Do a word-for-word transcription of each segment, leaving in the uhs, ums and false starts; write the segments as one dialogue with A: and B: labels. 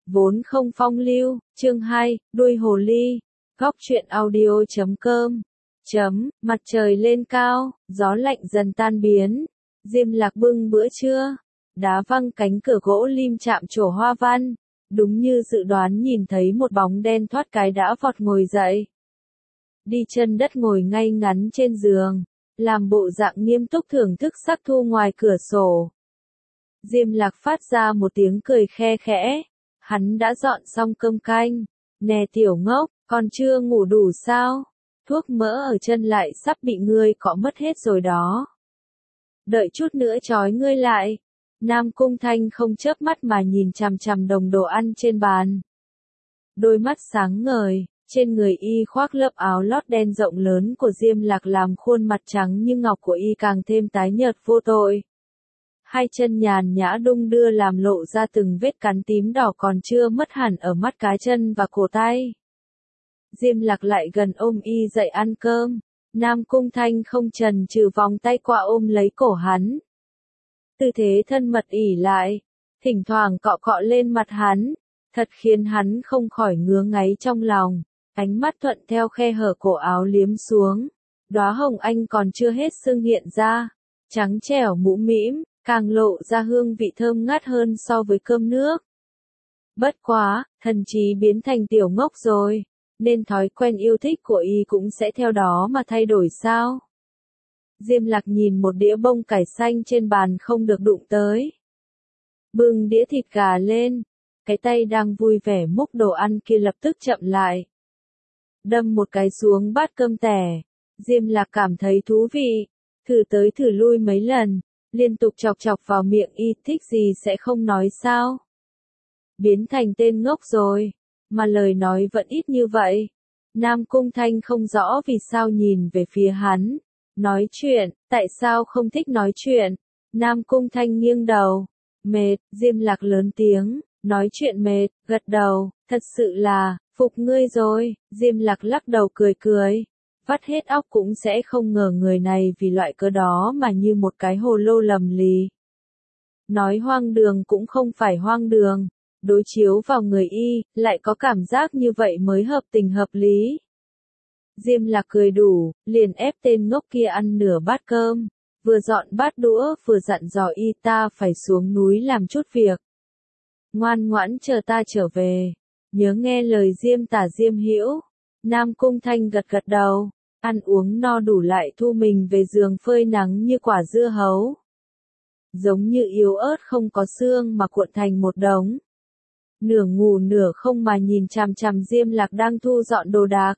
A: Vốn không phong lưu, chương hai, đuôi hồ ly, góc truyện audio chấm com, chấm, mặt trời lên cao, gió lạnh dần tan biến, Diêm Lạc bưng bữa trưa, đá văng cánh cửa gỗ lim chạm trổ hoa văn, đúng như dự đoán nhìn thấy một bóng đen thoát cái đã vọt ngồi dậy. Đi chân đất ngồi ngay ngắn trên giường, làm bộ dạng nghiêm túc thưởng thức sắc thu ngoài cửa sổ. Diêm Lạc phát ra một tiếng cười khe khẽ. Hắn đã dọn xong cơm canh. Nè tiểu ngốc, còn chưa ngủ đủ sao? Thuốc mỡ ở chân lại sắp bị ngươi cọ mất hết rồi đó. Đợi chút nữa trói ngươi lại. Nam Cung Thanh không chớp mắt mà nhìn chằm chằm đồng đồ ăn trên bàn. Đôi mắt sáng ngời, trên người y khoác lớp áo lót đen rộng lớn của Diêm Lạc làm khuôn mặt trắng như ngọc của y càng thêm tái nhợt vô tội. Hai chân nhàn nhã đung đưa làm lộ ra từng vết cắn tím đỏ còn chưa mất hẳn ở mắt cá chân và cổ tay. Diêm Lạc lại gần ôm y dậy ăn cơm. Nam Cung Thanh không chần chừ vòng tay qua ôm lấy cổ hắn. Tư thế thân mật ỉ lại, thỉnh thoảng cọ cọ lên mặt hắn, thật khiến hắn không khỏi ngứa ngáy trong lòng. Ánh mắt thuận theo khe hở cổ áo liếm xuống. Đóa hồng anh còn chưa hết sưng hiện ra, trắng trẻo mũm mĩm, càng lộ ra hương vị thơm ngát hơn so với cơm nước. Bất quá, thần trí biến thành tiểu ngốc rồi, nên thói quen yêu thích của y cũng sẽ theo đó mà thay đổi sao? Diêm Lạc nhìn một đĩa bông cải xanh trên bàn không được đụng tới. Bưng đĩa thịt gà lên, cái tay đang vui vẻ múc đồ ăn kia lập tức chậm lại. Đâm một cái xuống bát cơm tẻ, Diêm Lạc cảm thấy thú vị, thử tới thử lui mấy lần. Liên tục chọc chọc vào miệng y, thích gì sẽ không nói sao. Biến thành tên ngốc rồi, mà lời nói vẫn ít như vậy. Nam Cung Thanh không rõ vì sao nhìn về phía hắn. Nói chuyện, tại sao không thích nói chuyện? Nam Cung Thanh nghiêng đầu. Mệt, Diêm Lạc lớn tiếng, nói chuyện mệt, gật đầu, thật sự là, phục ngươi rồi. Diêm Lạc lắc đầu cười cười. Vắt hết óc cũng sẽ không ngờ người này vì loại cớ đó mà như một cái hồ lô lầm lì. Nói hoang đường cũng không phải hoang đường, đối chiếu vào người y, lại có cảm giác như vậy mới hợp tình hợp lý. Diêm Lạc cười đủ, liền ép tên ngốc kia ăn nửa bát cơm, vừa dọn bát đũa vừa dặn dò y ta phải xuống núi làm chút việc. Ngoan ngoãn chờ ta trở về, nhớ nghe lời Diêm Tả Diêm Hữu. Nam Cung Thanh gật gật đầu. Ăn uống no đủ lại thu mình về giường phơi nắng như quả dưa hấu. Giống như yếu ớt không có xương mà cuộn thành một đống. Nửa ngủ nửa không mà nhìn chằm chằm Diêm Lạc đang thu dọn đồ đạc.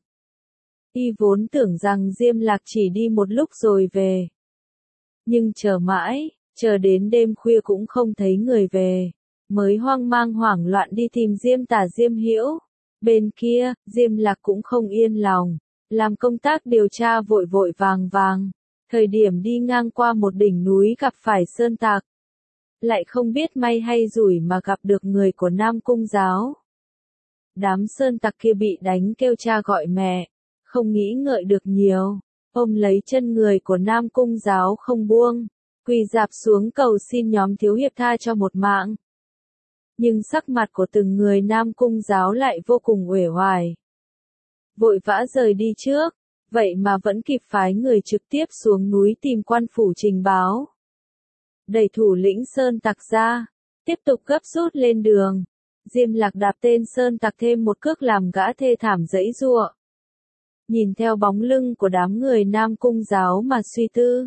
A: Y vốn tưởng rằng Diêm Lạc chỉ đi một lúc rồi về. Nhưng chờ mãi, chờ đến đêm khuya cũng không thấy người về. Mới hoang mang hoảng loạn đi tìm Diêm Tả Diêm Hữu. Bên kia, Diêm Lạc cũng không yên lòng. Làm công tác điều tra vội vội vàng vàng, thời điểm đi ngang qua một đỉnh núi gặp phải sơn tặc. Lại không biết may hay rủi mà gặp được người của Nam Cung giáo. Đám sơn tặc kia bị đánh kêu cha gọi mẹ, không nghĩ ngợi được nhiều, ôm lấy chân người của Nam Cung giáo không buông, quỳ rạp xuống cầu xin nhóm thiếu hiệp tha cho một mạng. Nhưng sắc mặt của từng người Nam Cung giáo lại vô cùng uể oải. Vội vã rời đi trước, vậy mà vẫn kịp phái người trực tiếp xuống núi tìm quan phủ trình báo. Đẩy thủ lĩnh sơn tặc ra, tiếp tục gấp rút lên đường. Diêm Lạc đạp tên sơn tặc thêm một cước làm gã thê thảm giãy giụa. Nhìn theo bóng lưng của đám người Nam Cung giáo mà suy tư.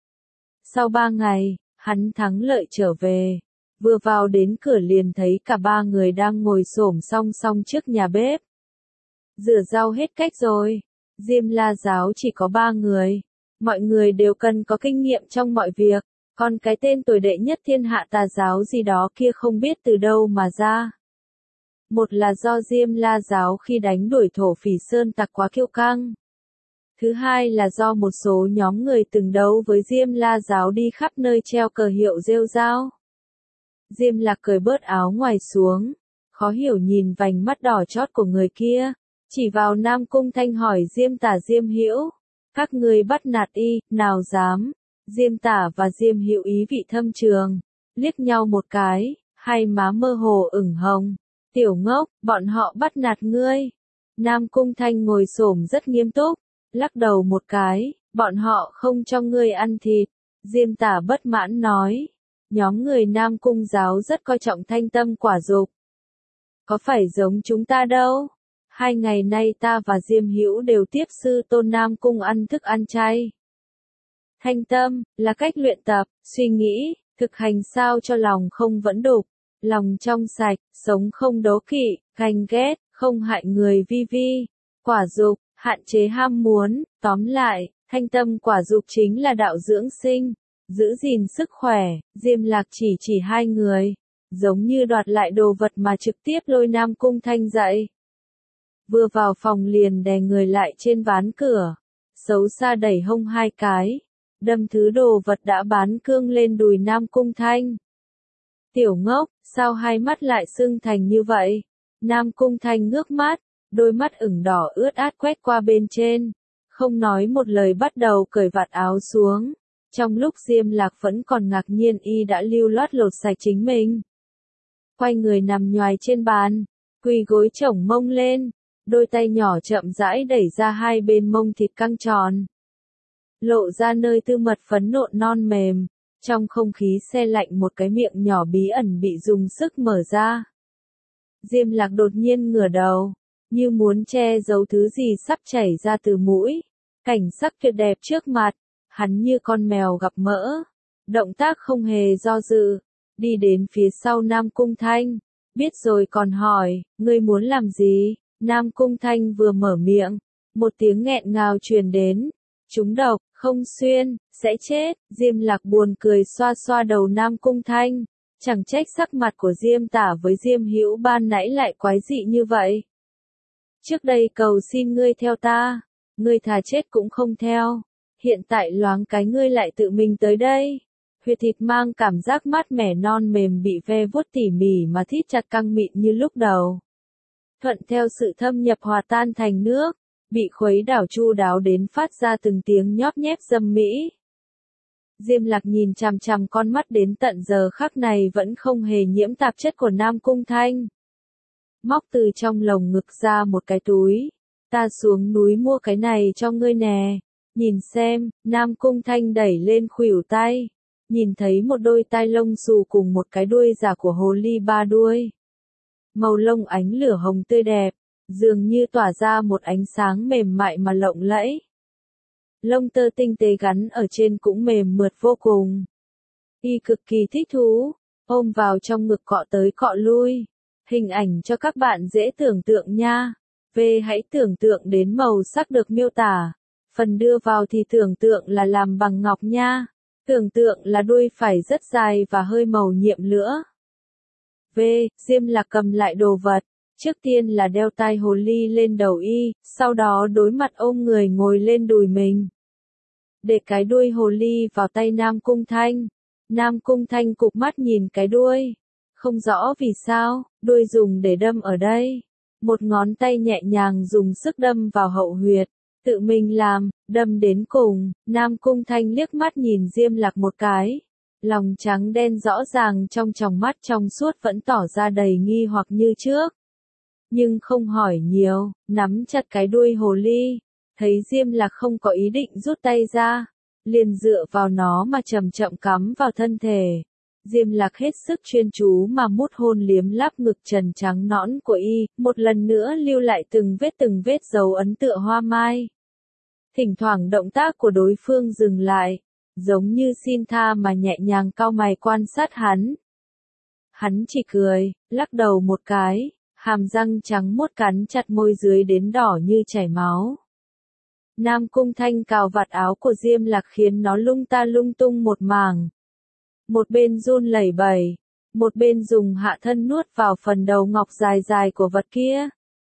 A: Sau ba ngày, hắn thắng lợi trở về, vừa vào đến cửa liền thấy cả ba người đang ngồi xổm song song trước nhà bếp. Rửa rau hết cách rồi. Diêm La giáo chỉ có ba người. Mọi người đều cần có kinh nghiệm trong mọi việc. Còn cái tên tồi đệ nhất thiên hạ Tà giáo gì đó kia không biết từ đâu mà ra. Một là do Diêm La giáo khi đánh đuổi thổ phỉ sơn tặc quá kiêu căng. Thứ hai là do một số nhóm người từng đấu với Diêm La giáo đi khắp nơi treo cờ hiệu rêu rao. Diêm Lạc cởi bớt áo ngoài xuống, khó hiểu nhìn vành mắt đỏ chót của người kia. Chỉ vào Nam Cung Thanh hỏi Diêm Tả Diêm Hữu, các ngươi bắt nạt y, nào dám? Diêm Tả và Diêm Hữu ý vị thâm trường, liếc nhau một cái, hai má mơ hồ ửng hồng, Tiểu ngốc, bọn họ bắt nạt ngươi. Nam Cung Thanh ngồi xổm rất nghiêm túc, lắc đầu một cái, bọn họ không cho ngươi ăn thịt. Diêm Tả bất mãn nói, nhóm người Nam Cung giáo rất coi trọng thanh tâm quả dục. Có phải giống chúng ta đâu? Hai ngày nay ta và Diêm Hữu đều tiếp sư tôn Nam Cung ăn thức ăn chay. Thanh tâm, là cách luyện tập, suy nghĩ, thực hành sao cho lòng không vẫn đục, lòng trong sạch, sống không đố kỵ, ganh ghét, không hại người vi vi, quả dục, hạn chế ham muốn, tóm lại, thanh tâm quả dục chính là đạo dưỡng sinh, giữ gìn sức khỏe. Diêm Lạc chỉ chỉ hai người, giống như đoạt lại đồ vật mà trực tiếp lôi Nam Cung Thanh dậy. Vừa vào phòng liền đè người lại trên ván cửa, xấu xa đẩy hông hai cái, đâm thứ đồ vật đã bán cương lên đùi Nam Cung Thanh. Tiểu ngốc, sao hai mắt lại sưng thành như vậy? Nam Cung Thanh ngước mắt, đôi mắt ửng đỏ ướt át quét qua bên trên, không nói một lời bắt đầu cởi vạt áo xuống. Trong lúc Diêm Lạc vẫn còn ngạc nhiên y đã lưu loát lột sạch chính mình. Quay người nằm nhoài trên bàn, quỳ gối chổng mông lên, đôi tay nhỏ chậm rãi đẩy ra hai bên mông thịt căng tròn. Lộ ra nơi tư mật phấn nộn non mềm, trong không khí se lạnh một cái miệng nhỏ bí ẩn bị dùng sức mở ra. Diêm Lạc đột nhiên ngửa đầu, như muốn che giấu thứ gì sắp chảy ra từ mũi. Cảnh sắc tuyệt đẹp trước mặt, hắn như con mèo gặp mỡ. Động tác không hề do dự, đi đến phía sau Nam Cung Thanh. Biết rồi còn hỏi, ngươi muốn làm gì? Nam Cung Thanh vừa mở miệng, một tiếng nghẹn ngào truyền đến. Trúng độc, không xuyên, sẽ chết. Diêm Lạc buồn cười xoa xoa đầu Nam Cung Thanh. Chẳng trách sắc mặt của Diêm Tả với Diêm Hữu ban nãy lại quái dị như vậy. Trước đây cầu xin ngươi theo ta, ngươi thà chết cũng không theo. Hiện tại loáng cái ngươi lại tự mình tới đây. Huyệt thịt mang cảm giác mát mẻ non mềm bị ve vuốt tỉ mỉ mà thít chặt căng mịn như lúc đầu. Thuận theo sự thâm nhập hòa tan thành nước, bị khuấy đảo chu đáo đến phát ra từng tiếng nhóp nhép dâm mỹ. Diêm Lạc nhìn chằm chằm con mắt đến tận giờ khắc này vẫn không hề nhiễm tạp chất của Nam Cung Thanh. Móc từ trong lồng ngực ra một cái túi. Ta xuống núi mua cái này cho ngươi nè. Nhìn xem, Nam Cung Thanh đẩy lên khuỷu tay. Nhìn thấy một đôi tai lông xù cùng một cái đuôi giả của hồ ly ba đuôi. Màu lông ánh lửa hồng tươi đẹp, dường như tỏa ra một ánh sáng mềm mại mà lộng lẫy. Lông tơ tinh tế gắn ở trên cũng mềm mượt vô cùng. Y cực kỳ thích thú, ôm vào trong ngực cọ tới cọ lui. Hình ảnh cho các bạn dễ tưởng tượng nha. Về hãy tưởng tượng đến màu sắc được miêu tả. Phần đưa vào thì tưởng tượng là làm bằng ngọc nha. Tưởng tượng là đuôi phải rất dài và hơi màu nhiệm nữa. V. Diêm Lạc cầm lại đồ vật. Trước tiên là đeo tai hồ ly lên đầu y, sau đó đối mặt ôm người ngồi lên đùi mình. Để cái đuôi hồ ly vào tay Nam Cung Thanh. Nam Cung Thanh cụp mắt nhìn cái đuôi. Không rõ vì sao, đuôi dùng để đâm ở đây. Một ngón tay nhẹ nhàng dùng sức đâm vào hậu huyệt. Tự mình làm, đâm đến cùng. Nam Cung Thanh liếc mắt nhìn Diêm Lạc một cái. Lòng trắng đen rõ ràng trong tròng mắt trong suốt vẫn tỏ ra đầy nghi hoặc như trước. Nhưng không hỏi nhiều, nắm chặt cái đuôi hồ ly. Thấy Diêm Lạc không có ý định rút tay ra. Liền dựa vào nó mà chậm chậm cắm vào thân thể. Diêm Lạc hết sức chuyên chú mà mút hôn liếm láp ngực trần trắng nõn của y, một lần nữa lưu lại từng vết từng vết dấu ấn tựa hoa mai. Thỉnh thoảng động tác của đối phương dừng lại, giống như xin tha mà nhẹ nhàng cau mày quan sát hắn. Hắn chỉ cười, lắc đầu một cái, hàm răng trắng muốt cắn chặt môi dưới đến đỏ như chảy máu. Nam Cung Thanh cào vạt áo của Diêm Lạc khiến nó lung ta lung tung một mảng. Một bên run lẩy bẩy, một bên dùng hạ thân nuốt vào phần đầu ngọc dài dài của vật kia.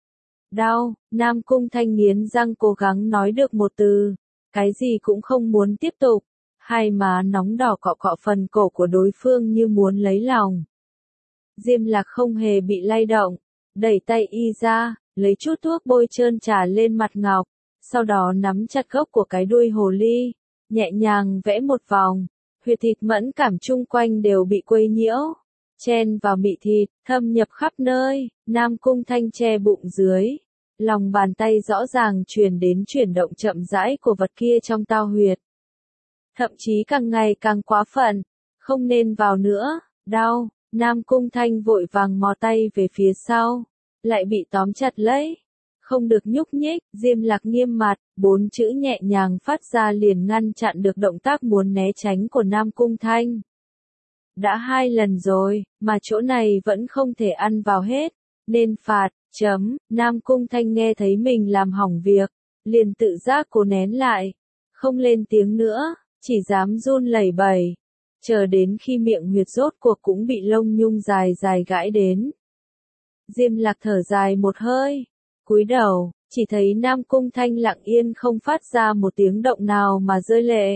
A: Đau, Nam Cung Thanh nghiến răng cố gắng nói được một từ, cái gì cũng không muốn tiếp tục. Hai má nóng đỏ cọ cọ phần cổ của đối phương như muốn lấy lòng. Diêm Lạc không hề bị lay động, đẩy tay y ra, lấy chút thuốc bôi trơn trà lên mặt ngọc, sau đó nắm chặt gốc của cái đuôi hồ ly, nhẹ nhàng vẽ một vòng, huyệt thịt mẫn cảm chung quanh đều bị quấy nhiễu. chen vào mị thịt, thâm nhập khắp nơi, Nam Cung Thanh che bụng dưới. Lòng bàn tay rõ ràng truyền đến chuyển động chậm rãi của vật kia trong tao huyệt. Thậm chí càng ngày càng quá phận, không nên vào nữa, đau, Nam Cung Thanh vội vàng mò tay về phía sau, lại bị tóm chặt lấy. Không được nhúc nhích, Diêm Lạc nghiêm mặt, bốn chữ nhẹ nhàng phát ra liền ngăn chặn được động tác muốn né tránh của Nam Cung Thanh. Đã hai lần rồi, mà chỗ này vẫn không thể ăn vào hết, nên phạt, chấm, Nam Cung Thanh nghe thấy mình làm hỏng việc, liền tự giác cố nén lại, không lên tiếng nữa, chỉ dám run lẩy bẩy, chờ đến khi miệng huyệt rốt cuộc cũng bị lông nhung dài dài gãi đến. Diêm Lạc thở dài một hơi, cúi đầu, chỉ thấy Nam Cung Thanh lặng yên không phát ra một tiếng động nào mà rơi lệ.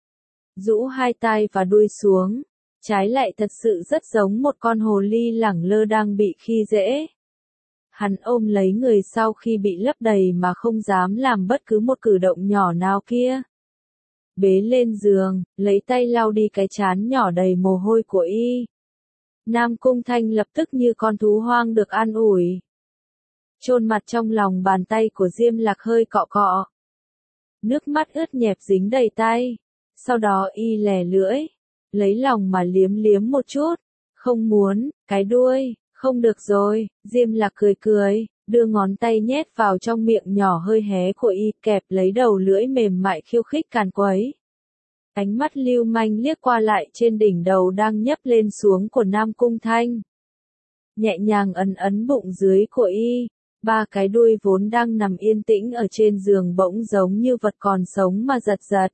A: Rũ hai tai và đuôi xuống, trái lại thật sự rất giống một con hồ ly lẳng lơ đang bị khi dễ. Hắn ôm lấy người sau khi bị lấp đầy mà không dám làm bất cứ một cử động nhỏ nào kia. Bế lên giường, lấy tay lau đi cái trán nhỏ đầy mồ hôi của y. Nam Cung Thanh lập tức như con thú hoang được an ủi. Chôn mặt trong lòng bàn tay của Diêm Lạc hơi cọ cọ. Nước mắt ướt nhẹp dính đầy tay. Sau đó y lè lưỡi, lấy lòng mà liếm liếm một chút. Không muốn, cái đuôi, không được rồi, Diêm Lạc cười cười, đưa ngón tay nhét vào trong miệng nhỏ hơi hé của y, kẹp lấy đầu lưỡi mềm mại khiêu khích càn quấy. Ánh mắt lưu manh liếc qua lại trên đỉnh đầu đang nhấp lên xuống của Nam Cung Thanh. Nhẹ nhàng ấn ấn bụng dưới của y, ba cái đuôi vốn đang nằm yên tĩnh ở trên giường bỗng giống như vật còn sống mà giật giật.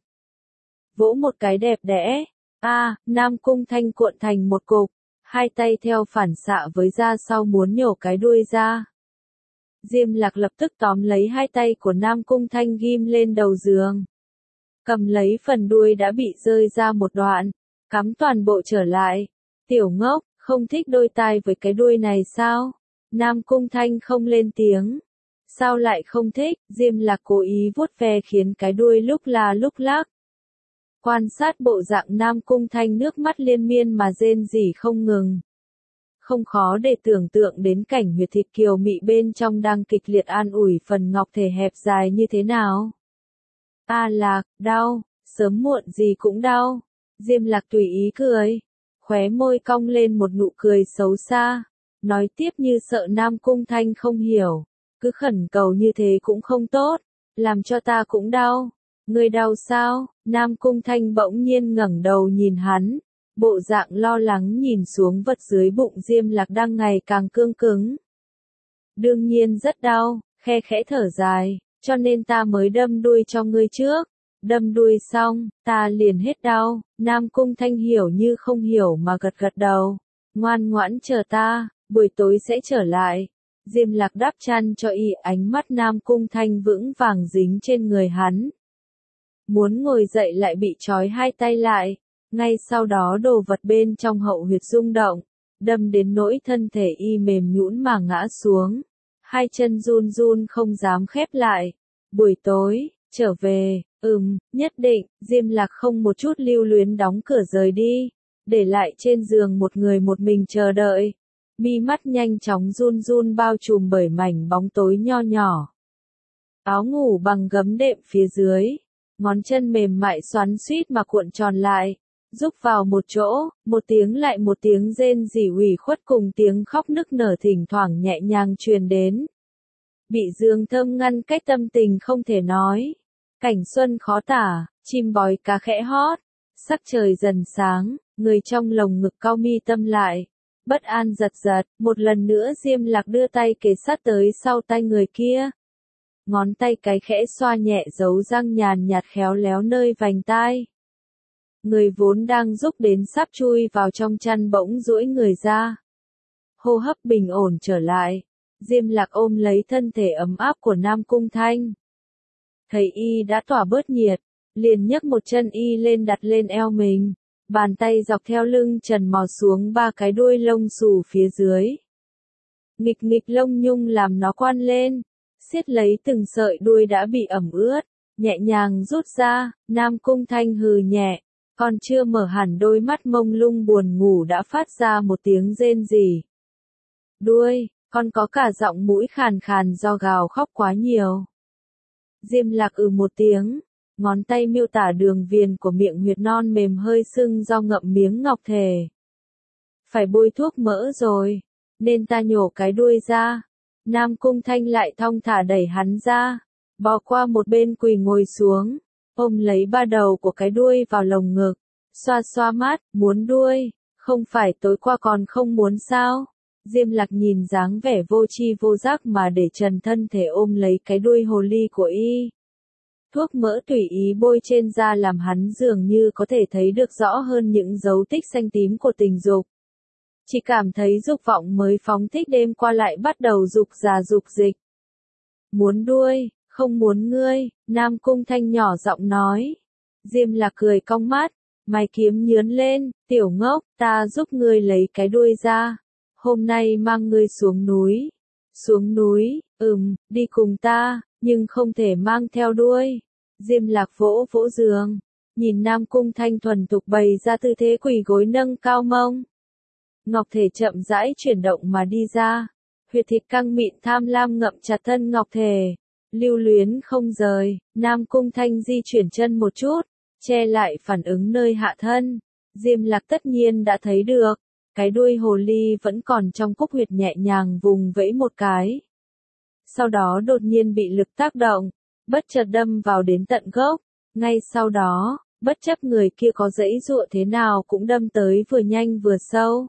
A: Vỗ một cái đẹp đẽ, a, à, Nam Cung Thanh cuộn thành một cục, hai tay theo phản xạ với ra sau muốn nhổ cái đuôi ra. Diêm Lạc lập tức tóm lấy hai tay của Nam Cung Thanh ghim lên đầu giường. Cầm lấy phần đuôi đã bị rơi ra một đoạn, cắm toàn bộ trở lại. Tiểu ngốc, không thích đôi tai với cái đuôi này sao? Nam Cung Thanh không lên tiếng. Sao lại không thích? Diêm Lạc cố ý vuốt ve khiến cái đuôi lúc là lúc lắc. Quan sát bộ dạng Nam Cung Thanh nước mắt liên miên mà rên rỉ không ngừng. Không khó để tưởng tượng đến cảnh huyệt thịt kiều mị bên trong đang kịch liệt an ủi phần ngọc thể hẹp dài như thế nào. A Lạc, đau, sớm muộn gì cũng đau. Diêm Lạc tùy ý cười, khóe môi cong lên một nụ cười xấu xa, nói tiếp như sợ Nam Cung Thanh không hiểu, cứ khẩn cầu như thế cũng không tốt, làm cho ta cũng đau. Ngươi đau sao? Nam Cung Thanh bỗng nhiên ngẩng đầu nhìn hắn, bộ dạng lo lắng nhìn xuống vật dưới bụng Diêm Lạc đang ngày càng cương cứng. Đương nhiên rất đau, khe khẽ thở dài, cho nên ta mới đâm đuôi cho ngươi trước. Đâm đuôi xong, ta liền hết đau. Nam Cung Thanh hiểu như không hiểu mà gật gật đầu. Ngoan ngoãn chờ ta, buổi tối sẽ trở lại. Diêm Lạc đắp chăn cho y, ánh mắt Nam Cung Thanh vững vàng dính trên người hắn. Muốn ngồi dậy lại bị trói hai tay lại. Ngay sau đó đồ vật bên trong hậu huyệt rung động, đâm đến nỗi thân thể y mềm nhũn mà ngã xuống. Hai chân run run không dám khép lại. Buổi tối, trở về, ừm, nhất định, Diêm Lạc không một chút lưu luyến đóng cửa rời đi, để lại trên giường một người một mình chờ đợi. Mi mắt nhanh chóng run run bao trùm bởi mảnh bóng tối nho nhỏ. Áo ngủ bằng gấm đệm phía dưới, ngón chân mềm mại xoắn xuýt mà cuộn tròn lại, rúc vào một chỗ, một tiếng lại một tiếng rên rỉ ủy khuất cùng tiếng khóc nức nở thỉnh thoảng nhẹ nhàng truyền đến. Bị dương thơm ngăn cách tâm tình không thể nói. Cảnh xuân khó tả, chim bói cá khẽ hót, sắc trời dần sáng, người trong lồng ngực cau mi tâm lại, bất an giật giật, một lần nữa Diêm Lạc đưa tay kề sát tới sau tay người kia. Ngón tay cái khẽ xoa nhẹ dấu răng nhàn nhạt khéo léo nơi vành tai. Người vốn đang rúc đến sắp chui vào trong chăn bỗng duỗi người ra. Hô hấp bình ổn trở lại. Diêm Lạc ôm lấy thân thể ấm áp của Nam Cung Thanh. Thấy y đã tỏa bớt nhiệt, liền nhấc một chân y lên đặt lên eo mình, bàn tay dọc theo lưng trần mò xuống ba cái đuôi lông xù phía dưới. Nghịch nghịch lông nhung làm nó quan lên, siết lấy từng sợi đuôi đã bị ẩm ướt, nhẹ nhàng rút ra. Nam Cung Thanh hừ nhẹ, Còn chưa mở hẳn đôi mắt mông lung buồn ngủ đã phát ra một tiếng rên rỉ. Đuôi, còn có cả giọng mũi khàn khàn do gào khóc quá nhiều. Diêm Lạc ừ một tiếng, ngón tay miêu tả đường viền của miệng huyệt non mềm hơi sưng do ngậm miếng ngọc thể. Phải bôi thuốc mỡ rồi, nên ta nhổ cái đuôi ra. Nam Cung Thanh lại thong thả đẩy hắn ra, bò qua một bên quỳ ngồi xuống, ôm lấy ba đầu của cái đuôi vào lồng ngực, xoa xoa mắt, muốn đuôi, không phải tối qua còn không muốn sao? Diêm Lạc nhìn dáng vẻ vô tri vô giác mà để trần thân thể ôm lấy cái đuôi hồ ly của y. Thuốc mỡ tùy ý bôi trên da làm hắn dường như có thể thấy được rõ hơn những dấu tích xanh tím của tình dục. Chỉ cảm thấy dục vọng mới phóng thích đêm qua lại bắt đầu dục già dục dịch. Muốn đuôi, không muốn ngươi, Nam Cung Thanh nhỏ giọng nói. Diêm Lạc cười cong mắt, mày kiếm nhướn lên, tiểu ngốc, ta giúp ngươi lấy cái đuôi ra. Hôm nay mang ngươi xuống núi. Xuống núi, ừm, đi cùng ta, nhưng không thể mang theo đuôi. Diêm Lạc vỗ vỗ giường, nhìn Nam Cung Thanh thuần thục bày ra tư thế quỳ gối nâng cao mông. Ngọc thể chậm rãi chuyển động mà đi ra, huyệt thịt căng mịn tham lam ngậm chặt thân ngọc thể, lưu luyến không rời. Nam Cung Thanh di chuyển chân một chút, che lại phản ứng nơi hạ thân. Diêm Lạc tất nhiên đã thấy được, cái đuôi hồ ly vẫn còn trong cúc huyệt nhẹ nhàng vùng vẫy một cái. Sau đó đột nhiên bị lực tác động, bất chợt đâm vào đến tận gốc. Ngay sau đó, bất chấp người kia có giãy giụa thế nào cũng đâm tới vừa nhanh vừa sâu.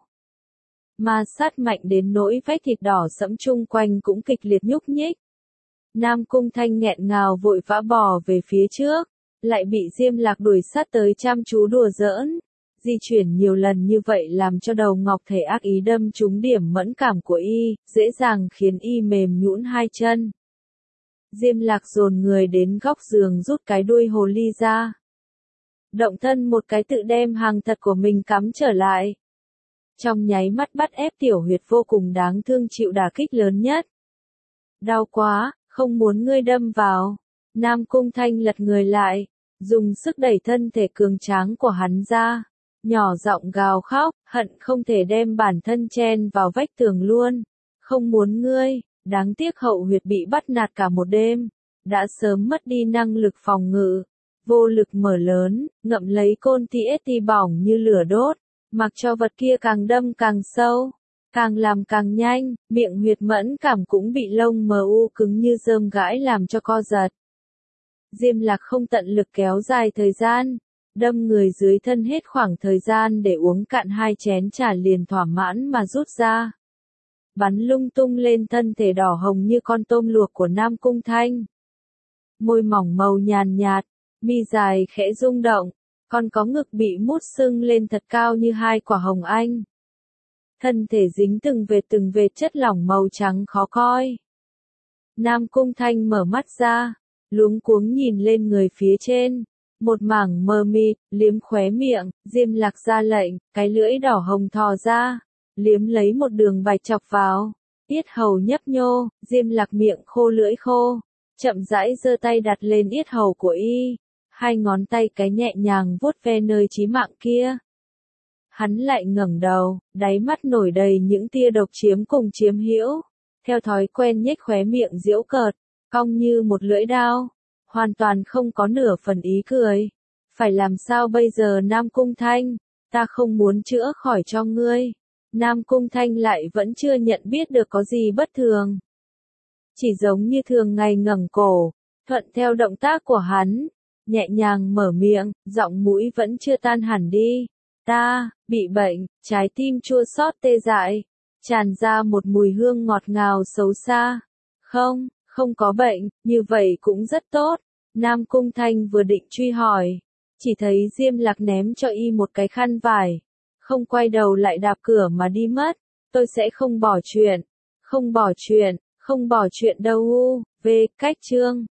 A: Ma sát mạnh đến nỗi vách thịt đỏ sẫm chung quanh cũng kịch liệt nhúc nhích. Nam Cung Thanh nghẹn ngào vội vã bò về phía trước, lại bị Diêm Lạc đuổi sát tới chăm chú đùa giỡn. Di chuyển nhiều lần như vậy làm cho đầu ngọc thể ác ý đâm trúng điểm mẫn cảm của y, dễ dàng khiến y mềm nhũn hai chân. Diêm Lạc dồn người đến góc giường rút cái đuôi hồ ly ra. Động thân một cái tự đem hàng thật của mình cắm trở lại. Trong nháy mắt bắt ép tiểu huyệt vô cùng đáng thương chịu đả kích lớn nhất. Đau quá, không muốn ngươi đâm vào. Nam Cung Thanh lật người lại, dùng sức đẩy thân thể cường tráng của hắn ra. Nhỏ giọng gào khóc, hận không thể đem bản thân chen vào vách tường luôn. Không muốn ngươi, đáng tiếc hậu huyệt bị bắt nạt cả một đêm. Đã sớm mất đi năng lực phòng ngự. Vô lực mở lớn, ngậm lấy côn tê ét tê bỏng như lửa đốt. Mặc cho vật kia càng đâm càng sâu, càng làm càng nhanh, miệng huyệt mẫn cảm cũng bị lông mờ u cứng như rơm gãi làm cho co giật. Diêm Lạc không tận lực kéo dài thời gian, đâm người dưới thân hết khoảng thời gian để uống cạn hai chén trà liền thỏa mãn mà rút ra. Bắn lung tung lên thân thể đỏ hồng như con tôm luộc của Nam Cung Thanh. Môi mỏng màu nhàn nhạt, mi dài khẽ rung động. Còn có ngực bị mút sưng lên thật cao như hai quả hồng anh. Thân thể dính từng vệt từng vệt chất lỏng màu trắng khó coi. Nam Cung Thanh mở mắt ra, luống cuống nhìn lên người phía trên. Một mảng mờ mịt, liếm khóe miệng, Diêm Lạc ra lệnh, cái lưỡi đỏ hồng thò ra, liếm lấy một đường bạch chọc vào. Yết hầu nhấp nhô, Diêm Lạc miệng khô lưỡi khô, chậm rãi giơ tay đặt lên yết hầu của y. Hai ngón tay cái nhẹ nhàng vuốt ve nơi chí mạng kia. Hắn lại ngẩng đầu, đáy mắt nổi đầy những tia độc chiếm cùng chiếm hữu. Theo thói quen nhếch khóe miệng giễu cợt, cong như một lưỡi dao, hoàn toàn không có nửa phần ý cười. Phải làm sao bây giờ Nam Cung Thanh, ta không muốn chữa khỏi cho ngươi. Nam Cung Thanh lại vẫn chưa nhận biết được có gì bất thường. Chỉ giống như thường ngày ngẩng cổ, thuận theo động tác của hắn. Nhẹ nhàng mở miệng, giọng mũi vẫn chưa tan hẳn đi. Ta, bị bệnh, trái tim chua xót tê dại, tràn ra một mùi hương ngọt ngào xấu xa. Không, không có bệnh, như vậy cũng rất tốt. Nam Cung Thanh vừa định truy hỏi, chỉ thấy Diêm Lạc ném cho y một cái khăn vải. Không quay đầu lại đạp cửa mà đi mất. Tôi sẽ không bỏ chuyện, không bỏ chuyện, không bỏ chuyện đâu u, về cách chương.